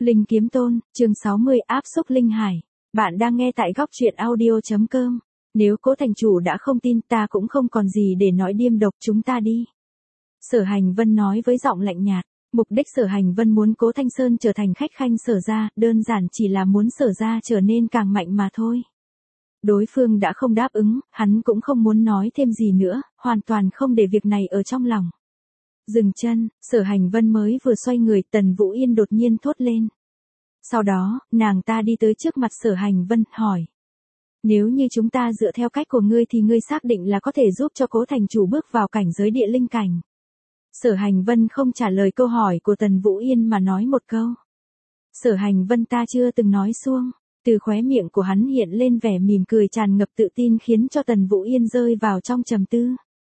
Linh Kiếm Tôn, chương 60 áp xúc linh hải. Bạn đang nghe tại góc truyện audio.com. Nếu Cố thành chủ đã không tin ta cũng không còn gì để nói, điềm độc, chúng ta đi. Sở Hành Vân nói với giọng lạnh nhạt. Mục đích Sở Hành Vân muốn Cố Thanh Sơn trở thành khách khanh Sở gia, đơn giản chỉ là muốn Sở gia trở nên càng mạnh mà thôi. Đối phương đã không đáp ứng, hắn cũng không muốn nói thêm gì nữa, hoàn toàn không để việc này ở trong lòng. Dừng chân, Sở Hành Vân mới vừa xoay người, Tần Vũ Yên đột nhiên thốt lên. Sau đó, nàng ta đi tới trước mặt Sở Hành Vân, hỏi. Nếu như chúng ta dựa theo cách của ngươi thì ngươi xác định là có thể giúp cho Cố thành chủ bước vào cảnh giới địa linh cảnh. Sở Hành Vân không trả lời câu hỏi của Tần Vũ Yên mà nói một câu. Sở Hành Vân ta chưa từng nói suông. Từ khóe miệng của hắn hiện lên vẻ mỉm cười tràn ngập tự tin khiến cho Tần Vũ Yên rơi vào trong trầm tư.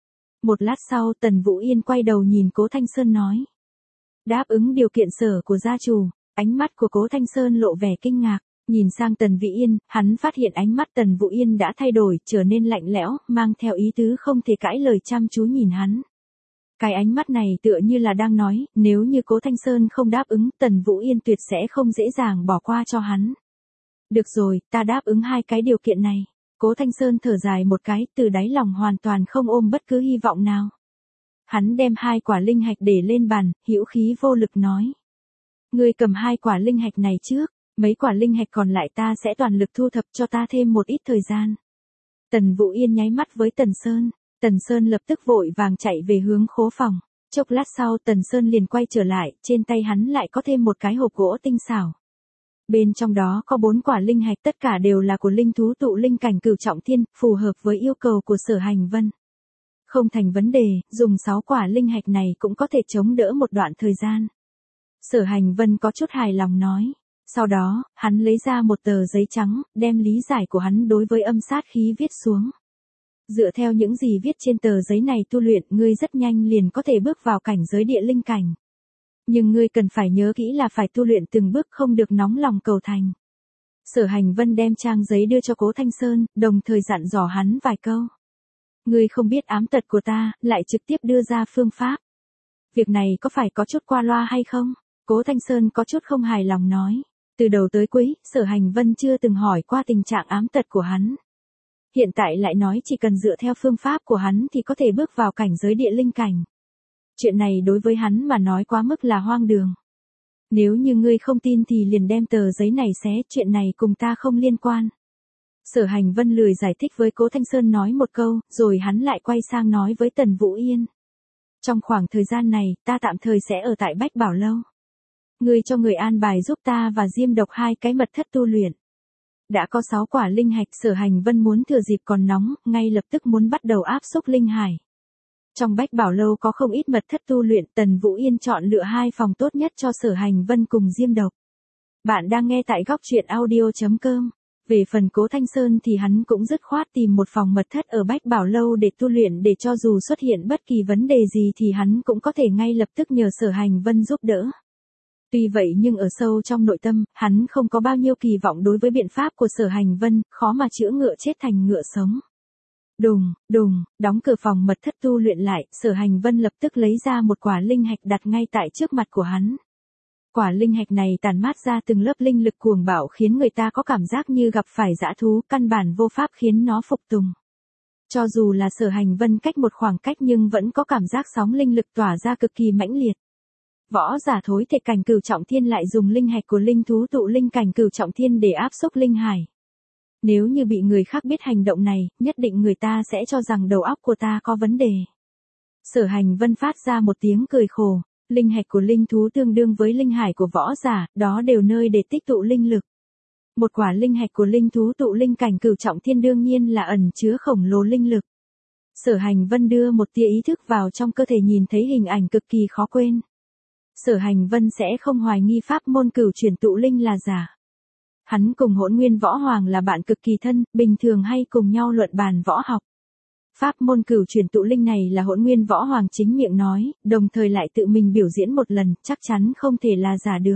Một lát sau Tần Vũ Yên quay đầu nhìn Cố Thanh Sơn nói. Đáp ứng điều kiện Sở của gia chủ. Ánh mắt của Cố Thanh Sơn lộ vẻ kinh ngạc. Nhìn sang Tần Vĩ Yên, hắn phát hiện ánh mắt Tần Vũ Yên đã thay đổi, trở nên lạnh lẽo, mang theo ý tứ không thể cãi lời, chăm chú nhìn hắn. Cái ánh mắt này tựa như là đang nói, nếu như Cố Thanh Sơn không đáp ứng, Tần Vũ Yên tuyệt sẽ không dễ dàng bỏ qua cho hắn. Được rồi, ta đáp ứng hai cái điều kiện này. Cố Thanh Sơn thở dài một cái, từ đáy lòng hoàn toàn không ôm bất cứ hy vọng nào. Hắn đem hai quả linh hạch để lên bàn, hữu khí vô lực nói. Ngươi cầm hai quả linh hạch này trước, mấy quả linh hạch còn lại ta sẽ toàn lực thu thập, cho ta thêm một ít thời gian. Tần Vũ Yên nháy mắt với Tần Sơn. Tần Sơn lập tức vội vàng chạy về hướng khố phòng. Chốc lát sau Tần Sơn liền quay trở lại, trên tay hắn lại có thêm một cái hộp gỗ tinh xảo. Bên trong đó có 4 quả linh hạch, tất cả đều là của linh thú tụ linh cảnh cửu trọng thiên, phù hợp với yêu cầu của Sở Hành Vân. Không thành vấn đề, dùng 6 quả linh hạch này cũng có thể chống đỡ một đoạn thời gian. Sở Hành Vân có chút hài lòng nói. Sau đó, hắn lấy ra một tờ giấy trắng, đem lý giải của hắn đối với âm sát khí viết xuống. Dựa theo những gì viết trên tờ giấy này tu luyện, ngươi rất nhanh liền có thể bước vào cảnh giới địa linh cảnh. Nhưng ngươi cần phải nhớ kỹ là phải tu luyện từng bước, không được nóng lòng cầu thành. Sở Hành Vân đem trang giấy đưa cho Cố Thanh Sơn, đồng thời dặn dò hắn vài câu. Ngươi không biết ám tật của ta, lại trực tiếp đưa ra phương pháp. Việc này có phải có chút qua loa hay không? Cố Thanh Sơn có chút không hài lòng nói. Từ đầu tới cuối, Sở Hành Vân chưa từng hỏi qua tình trạng ám tật của hắn. Hiện tại lại nói chỉ cần dựa theo phương pháp của hắn thì có thể bước vào cảnh giới địa linh cảnh. Chuyện này đối với hắn mà nói quá mức là hoang đường. Nếu như ngươi không tin thì liền đem tờ giấy này xé, chuyện này cùng ta không liên quan. Sở Hành Vân lười giải thích với Cố Thanh Sơn nói một câu, rồi hắn lại quay sang nói với Tần Vũ Yên. Trong khoảng thời gian này, ta tạm thời sẽ ở tại Bách Bảo Lâu. Ngươi cho người an bài giúp ta và Diêm Độc 2 cái mật thất tu luyện. Đã có 6 quả linh hạch, Sở Hành Vân muốn thừa dịp còn nóng, ngay lập tức muốn bắt đầu áp xúc linh hải. Trong Bách Bảo Lâu có không ít mật thất tu luyện, Tần Vũ Yên chọn lựa 2 phòng tốt nhất cho Sở Hành Vân cùng Diêm Độc. Bạn đang nghe tại góc truyện audio.com. Về phần Cố Thanh Sơn thì hắn cũng dứt khoát tìm một phòng mật thất ở Bách Bảo Lâu để tu luyện, để cho dù xuất hiện bất kỳ vấn đề gì thì hắn cũng có thể ngay lập tức nhờ Sở Hành Vân giúp đỡ. Tuy vậy nhưng ở sâu trong nội tâm, hắn không có bao nhiêu kỳ vọng đối với biện pháp của Sở Hành Vân, khó mà chữa ngựa chết thành ngựa sống. Đùng, đùng, đóng cửa phòng mật thất tu luyện lại, Sở Hành Vân lập tức lấy ra một quả linh hạch đặt ngay tại trước mặt của hắn. Quả linh hạch này tản mát ra từng lớp linh lực cuồng bạo khiến người ta có cảm giác như gặp phải dã thú, căn bản vô pháp khiến nó phục tùng. Cho dù là Sở Hành Vân cách một khoảng cách nhưng vẫn có cảm giác sóng linh lực tỏa ra cực kỳ mãnh liệt. Võ giả thối thể cảnh cửu trọng thiên lại dùng linh hạch của linh thú tụ linh cảnh cửu trọng thiên để áp xúc linh hải. Nếu như bị người khác biết hành động này, nhất định người ta sẽ cho rằng đầu óc của ta có vấn đề. Sở Hành Vân phát ra một tiếng cười khổ. Linh hạch của linh thú tương đương với linh hải của võ giả, đó đều nơi để tích tụ linh lực. Một quả linh hạch của linh thú tụ linh cảnh cửu trọng thiên đương nhiên là ẩn chứa khổng lồ linh lực. Sở Hành Vân đưa một tia ý thức vào trong cơ thể, nhìn thấy hình ảnh cực kỳ khó quên. Sở Hành Vân sẽ không hoài nghi pháp môn cửu chuyển tụ linh là giả. Hắn cùng Hỗn Nguyên Võ Hoàng là bạn cực kỳ thân, bình thường hay cùng nhau luận bàn võ học. Pháp môn cửu chuyển tụ linh này là Hỗn Nguyên Võ Hoàng chính miệng nói, đồng thời lại tự mình biểu diễn một lần, chắc chắn không thể là giả được.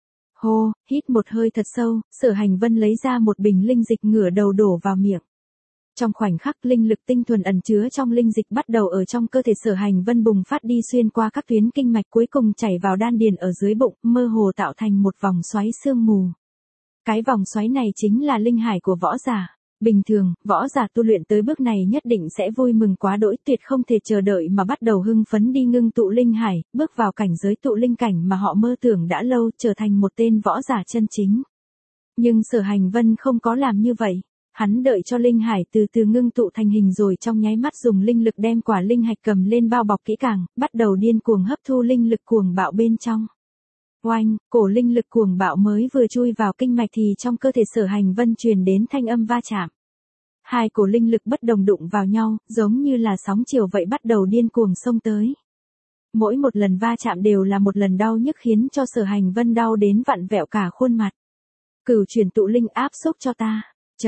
Hô, hít một hơi thật sâu, Sở Hành Vân lấy ra một bình linh dịch, ngửa đầu đổ vào miệng. Trong khoảnh khắc linh lực tinh thuần ẩn chứa trong linh dịch bắt đầu ở trong cơ thể Sở Hành Vân bùng phát đi xuyên qua các tuyến kinh mạch cuối cùng chảy vào đan điền ở dưới bụng, mơ hồ tạo thành một vòng xoáy sương mù. Cái vòng xoáy này chính là linh hải của võ giả. Bình thường, võ giả tu luyện tới bước này nhất định sẽ vui mừng quá đỗi, tuyệt không thể chờ đợi mà bắt đầu hưng phấn đi ngưng tụ linh hải, bước vào cảnh giới tụ linh cảnh mà họ mơ tưởng đã lâu, trở thành một tên võ giả chân chính. Nhưng Sở Hành Vân không có làm như vậy. Hắn đợi cho linh hải từ từ ngưng tụ thành hình rồi trong nháy mắt dùng linh lực đem quả linh hạch cầm lên bao bọc kỹ càng, bắt đầu điên cuồng hấp thu linh lực cuồng bạo bên trong. Oanh, cổ linh lực cuồng bạo mới vừa chui vào kinh mạch thì trong cơ thể Sở Hành Vân truyền đến thanh âm va chạm. Hai cổ linh lực bất đồng đụng vào nhau, giống như là sóng chiều vậy bắt đầu điên cuồng xông tới. Mỗi một lần va chạm đều là một lần đau nhức khiến cho Sở Hành Vân đau đến vặn vẹo cả khuôn mặt. Cửu chuyển tụ linh áp xúc cho ta.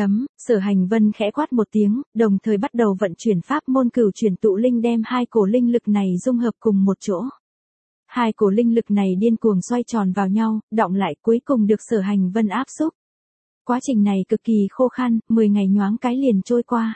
Sở Hành Vân khẽ quát một tiếng, đồng thời bắt đầu vận chuyển pháp môn cửu chuyển tụ linh đem hai cổ linh lực này dung hợp cùng một chỗ. Hai cổ linh lực này điên cuồng xoay tròn vào nhau, đọng lại cuối cùng được Sở Hành Vân áp xúc. Quá trình này cực kỳ khô khan, 10 ngày nhoáng cái liền trôi qua.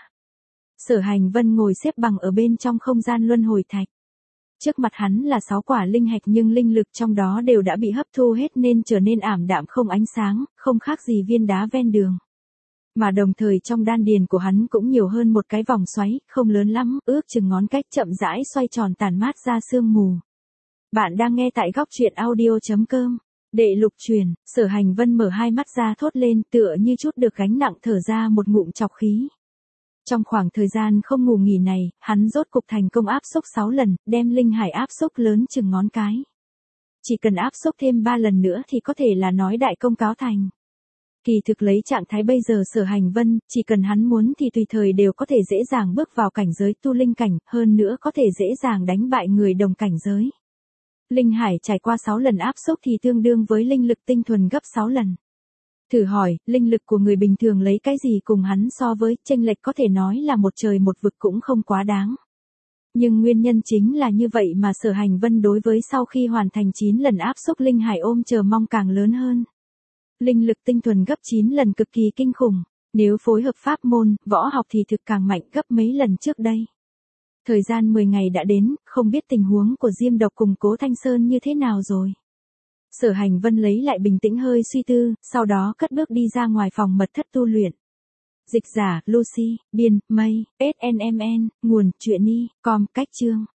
Sở Hành Vân ngồi xếp bằng ở bên trong không gian luân hồi thạch. Trước mặt hắn là 6 quả linh hạch nhưng linh lực trong đó đều đã bị hấp thu hết nên trở nên ảm đạm không ánh sáng, không khác gì viên đá ven đường. Mà đồng thời trong đan điền của hắn cũng nhiều hơn một cái vòng xoáy, không lớn lắm, ước chừng ngón cách chậm rãi xoay tròn tản mát ra sương mù. Bạn đang nghe tại góc truyện audio.com. Đệ lục truyền, Sở Hành Vân mở hai mắt ra thốt lên tựa như chút được gánh nặng thở ra một ngụm trọc khí. Trong khoảng thời gian không ngủ nghỉ này, hắn rốt cục thành công áp xúc 6 lần, đem linh hải áp xúc lớn chừng ngón cái. Chỉ cần áp xúc thêm 3 lần nữa thì có thể là nói đại công cáo thành. Kỳ thực lấy trạng thái bây giờ Sở Hành Vân, chỉ cần hắn muốn thì tùy thời đều có thể dễ dàng bước vào cảnh giới tu linh cảnh, hơn nữa có thể dễ dàng đánh bại người đồng cảnh giới. Linh hải trải qua 6 lần áp xúc thì tương đương với linh lực tinh thuần gấp 6 lần. Thử hỏi, linh lực của người bình thường lấy cái gì cùng hắn so với, chênh lệch có thể nói là một trời một vực cũng không quá đáng. Nhưng nguyên nhân chính là như vậy mà Sở Hành Vân đối với sau khi hoàn thành 9 lần áp xúc linh hải ôm chờ mong càng lớn hơn. Linh lực tinh thuần gấp 9 lần cực kỳ kinh khủng, nếu phối hợp pháp môn, võ học thì thực càng mạnh gấp mấy lần trước đây. Thời gian 10 ngày đã đến, không biết tình huống của Diêm Độc cùng Cố Thanh Sơn như thế nào rồi. Sở Hành Vân lấy lại bình tĩnh hơi suy tư, sau đó cất bước đi ra ngoài phòng mật thất tu luyện. Dịch giả, Lucy, biên, mây, SNMN, nguồn, chuyện.com, cách chương.